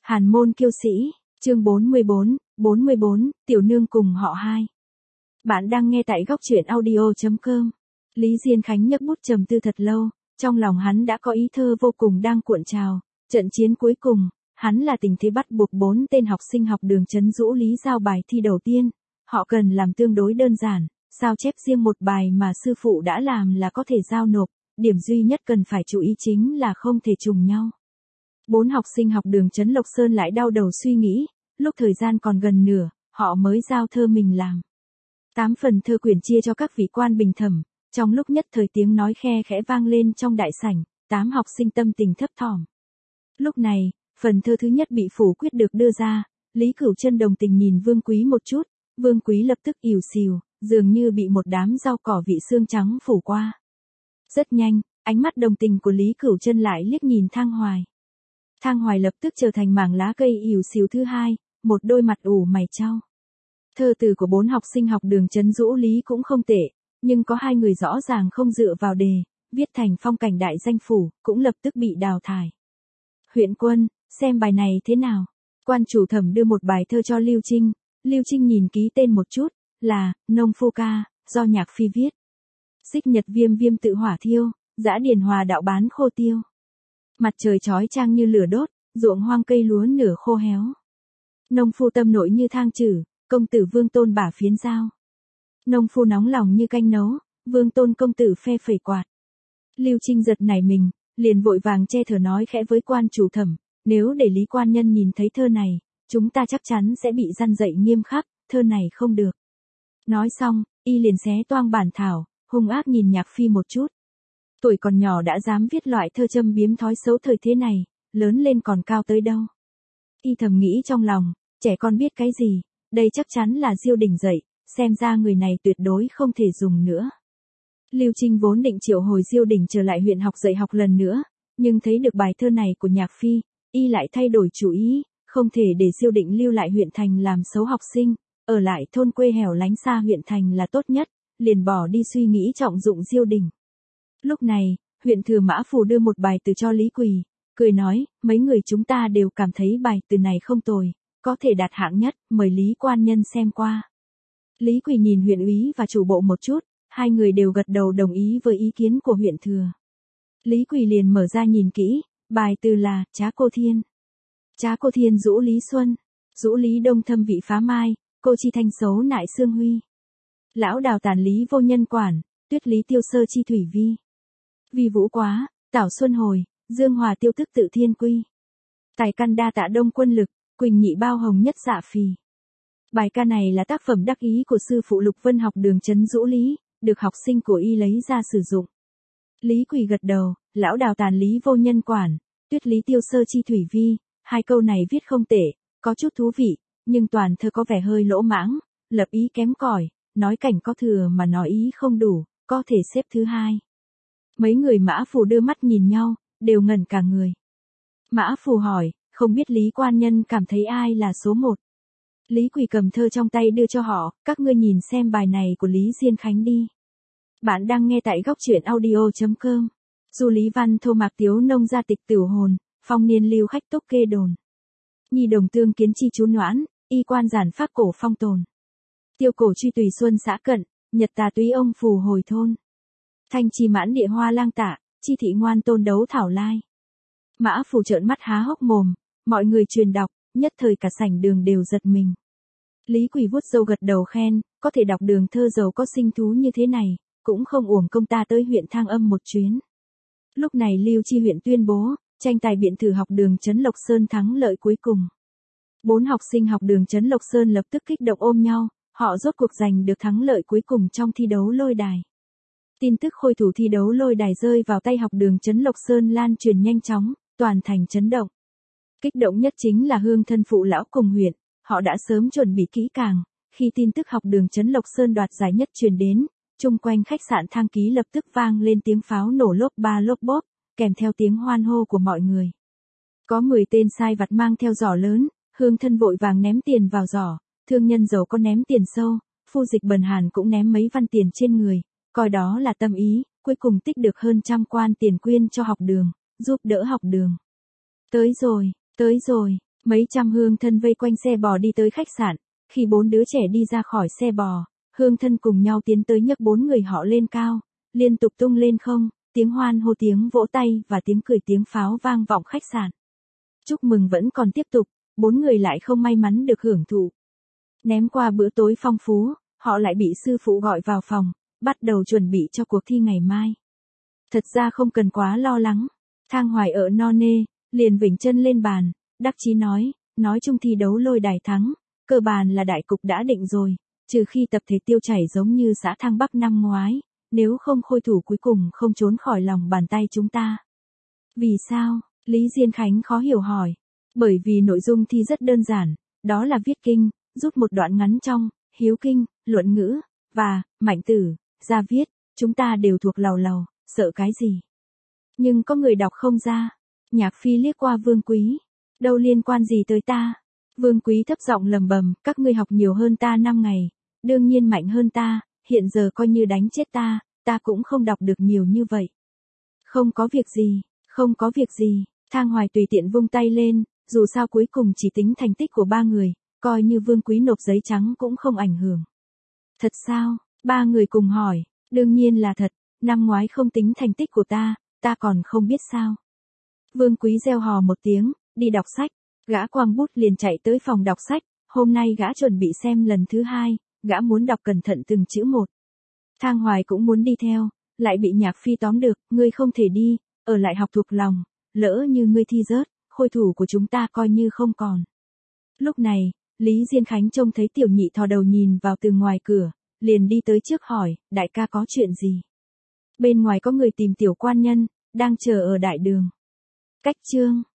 Hàn môn kiêu sĩ, chương 44, tiểu nương cùng họ hai. Bạn đang nghe tại góc truyện audio.com. Lý Diên Khánh nhấc bút trầm tư thật lâu, trong lòng hắn đã có ý thơ vô cùng đang cuộn trào. Trận chiến cuối cùng, hắn là tình thế bắt buộc 4 tên học sinh học đường trấn Dũ Lý giao bài thi đầu tiên. Họ cần làm tương đối đơn giản, sao chép riêng một bài mà sư phụ đã làm là có thể giao nộp, điểm duy nhất cần phải chú ý chính là không thể trùng nhau. 4 học sinh học đường trấn Lộc Sơn lại đau đầu suy nghĩ, lúc thời gian còn gần nửa, họ mới giao thơ mình làm. 8 phần thơ quyển chia cho các vị quan bình thẩm, trong lúc nhất thời tiếng nói khe khẽ vang lên trong đại sảnh, 8 học sinh tâm tình thấp thỏm. Lúc này, phần thơ thứ nhất bị phủ quyết được đưa ra, Lý Cửu Chân đồng tình nhìn Vương Quý một chút, Vương Quý lập tức ỉu xìu, dường như bị một đám rau cỏ vị xương trắng phủ qua. Rất nhanh, ánh mắt đồng tình của Lý Cửu Chân lại liếc nhìn Thang Hoài. Thang Hoài lập tức trở thành mảng lá cây ỉu xìu thứ hai, một đôi mặt ủ mày chau. Thơ từ của 4 học sinh học đường trấn Dũ Lý cũng không tệ, nhưng có 2 người rõ ràng không dựa vào đề, viết thành phong cảnh đại danh phủ, cũng lập tức bị đào thải. Huyện Quân, xem bài này thế nào? Quan chủ thẩm đưa một bài thơ cho Lưu Trinh, Lưu Trinh nhìn ký tên một chút, là Nông Phu Ca, do Nhạc Phi viết. Xích nhật viêm viêm tự hỏa thiêu, dã điền hòa đạo bán khô tiêu. Mặt trời chói chang như lửa đốt, ruộng hoang cây lúa nửa khô héo. Nông phu tâm nội như thang trừ, công tử Vương Tôn bả phiến dao. Nông phu nóng lòng như canh nấu, Vương Tôn công tử phe phẩy quạt. Lưu Trinh giật nảy mình, liền vội vàng che thở nói khẽ với quan chủ thẩm, nếu để Lý quan nhân nhìn thấy thơ này, chúng ta chắc chắn sẽ bị răn dạy nghiêm khắc, thơ này không được. Nói xong, y liền xé toang bản thảo, hung ác nhìn Nhạc Phi một chút. Tuổi còn nhỏ đã dám viết loại thơ châm biếm thói xấu thời thế này, lớn lên còn cao tới đâu. Y thầm nghĩ trong lòng, trẻ con biết cái gì, đây chắc chắn là Diêu Đình dạy, xem ra người này tuyệt đối không thể dùng nữa. Lưu Trinh vốn định triệu hồi Diêu Đình trở lại huyện học dạy học lần nữa, nhưng thấy được bài thơ này của Nhạc Phi, y lại thay đổi chủ ý, không thể để Diêu Định lưu lại huyện thành làm xấu học sinh, ở lại thôn quê hẻo lánh xa huyện thành là tốt nhất, liền bỏ đi suy nghĩ trọng dụng Diêu Đình. Lúc này, huyện thừa Mã Phù đưa một bài từ cho Lý Quỳ, cười nói, mấy người chúng ta đều cảm thấy bài từ này không tồi, có thể đạt hạng nhất, mời Lý quan nhân xem qua. Lý Quỳ nhìn huyện úy và chủ bộ một chút, 2 người đều gật đầu đồng ý với ý kiến của huyện thừa. Lý Quỳ liền mở ra nhìn kỹ, bài từ là Trá Cô Thiên. Trá Cô Thiên Dũ Lý Xuân, Dũ Lý Đông thâm vị phá mai, cô chi thanh xấu nại xương huy. Lão đào tàn lý vô nhân quản, tuyết lý tiêu sơ chi thủy vi. Vi vũ quá, tảo xuân hồi, dương hòa tiêu thức tự thiên quy. Tài căn đa tạ đông quân lực, quỳnh nhị bao hồng nhất dạ phì. Bài ca này là tác phẩm đắc ý của sư phụ Lục Vân học đường trấn Dũ Lý, được học sinh của y lấy ra sử dụng. Lý Quỳ gật đầu, lão đào tàn lý vô nhân quản, tuyết lý tiêu sơ chi thủy vi, 2 câu này viết không tệ, có chút thú vị, nhưng toàn thơ có vẻ hơi lỗ mãng, lập ý kém cỏi, nói cảnh có thừa mà nói ý không đủ, có thể xếp thứ 2. Mấy người Mã Phù đưa mắt nhìn nhau, đều ngẩn cả người. Mã Phù hỏi, không biết Lý quan nhân cảm thấy ai là số 1. Lý Quỳ cầm thơ trong tay đưa cho họ, các ngươi nhìn xem bài này của Lý Diên Khánh đi. Bạn đang nghe tại góc truyện audio.com. Du Lý Văn thô mạc tiếu nông gia tịch tửu hồn, phong niên lưu khách túc kê đồn. Nhi đồng tương kiến chi chú noãn, y quan giản pháp cổ phong tồn. Tiêu cổ truy tùy xuân xã cận, nhật tà túy ông phù hồi thôn. Thanh chi mãn địa hoa lang tạ, chi thị ngoan tôn đấu thảo lai. Mã Phù trợn mắt há hốc mồm, mọi người truyền đọc, nhất thời cả sảnh đường đều giật mình. Lý Quỳ vuốt râu gật đầu khen, có thể đọc đường thơ giàu có sinh thú như thế này, cũng không uổng công ta tới huyện Thang Âm một chuyến. Lúc này Lưu Chi huyện tuyên bố, tranh tài biện thử học đường trấn Lộc Sơn thắng lợi cuối cùng. 4 học sinh học đường trấn Lộc Sơn lập tức kích động ôm nhau, họ rốt cuộc giành được thắng lợi cuối cùng trong thi đấu lôi đài. Tin tức khôi thủ thi đấu lôi đài rơi vào tay học đường trấn Lộc Sơn lan truyền nhanh chóng, toàn thành chấn động. Kích động nhất chính là hương thân phụ lão cùng huyện, họ đã sớm chuẩn bị kỹ càng, khi tin tức học đường trấn Lộc Sơn đoạt giải nhất truyền đến, chung quanh khách sạn Thang Ký lập tức vang lên tiếng pháo nổ lốp ba lốp bốp, kèm theo tiếng hoan hô của mọi người. Có 10 tên sai vặt mang theo giỏ lớn, hương thân vội vàng ném tiền vào giỏ, thương nhân giàu có ném tiền sâu, phu dịch bần hàn cũng ném mấy văn tiền trên người, coi đó là tâm ý, cuối cùng tích được hơn 100 quan tiền quyên cho học đường, giúp đỡ học đường. Tới rồi, Mấy trăm hương thân vây quanh xe bò đi tới khách sạn, khi 4 đứa trẻ đi ra khỏi xe bò, hương thân cùng nhau tiến tới nhấc 4 người họ lên cao, liên tục tung lên không, tiếng hoan hô tiếng vỗ tay và tiếng cười tiếng pháo vang vọng khách sạn. Chúc mừng vẫn còn tiếp tục, 4 người lại không may mắn được hưởng thụ. Ném qua bữa tối phong phú, họ lại bị sư phụ gọi vào phòng, bắt đầu chuẩn bị cho cuộc thi ngày mai. Thật ra không cần quá lo lắng. Thang Hoài ở no nê, liền vểnh chân lên bàn, đắc chí nói chung thi đấu lôi đài thắng, cơ bản là đại cục đã định rồi, trừ khi tập thể tiêu chảy giống như xã Thăng Bắc năm ngoái, nếu không khôi thủ cuối cùng không trốn khỏi lòng bàn tay chúng ta. Vì sao? Lý Diên Khánh khó hiểu hỏi. Bởi vì nội dung thi rất đơn giản, đó là viết kinh, rút một đoạn ngắn trong, hiếu kinh, luận ngữ, và, mạnh tử, ra viết, chúng ta đều thuộc lầu lầu, sợ cái gì. Nhưng có người đọc không ra. Nhạc Phi liếc qua Vương Quý. Đâu liên quan gì tới ta. Vương Quý thấp giọng lầm bầm, các ngươi học nhiều hơn ta 5 ngày, đương nhiên mạnh hơn ta, hiện giờ coi như đánh chết ta cũng không đọc được nhiều như vậy. Không có việc gì, Thang Hoài tùy tiện vung tay lên, dù sao cuối cùng chỉ tính thành tích của 3 người, coi như Vương Quý nộp giấy trắng cũng không ảnh hưởng. Thật sao? 3 người cùng hỏi, đương nhiên là thật, năm ngoái không tính thành tích của ta còn không biết sao. Vương Quý reo hò một tiếng, đi đọc sách, gã quăng bút liền chạy tới phòng đọc sách, hôm nay gã chuẩn bị xem lần thứ 2, gã muốn đọc cẩn thận từng chữ một. Thang Hoài cũng muốn đi theo, lại bị Nhạc Phi tóm được, ngươi không thể đi, ở lại học thuộc lòng, lỡ như ngươi thi rớt, khôi thủ của chúng ta coi như không còn. Lúc này, Lý Diên Khánh trông thấy Tiểu Nhị thò đầu nhìn vào từ ngoài cửa, liền đi tới trước hỏi, đại ca có chuyện gì? Bên ngoài có người tìm Tiểu Quan Nhân, đang chờ ở đại đường. Cách chương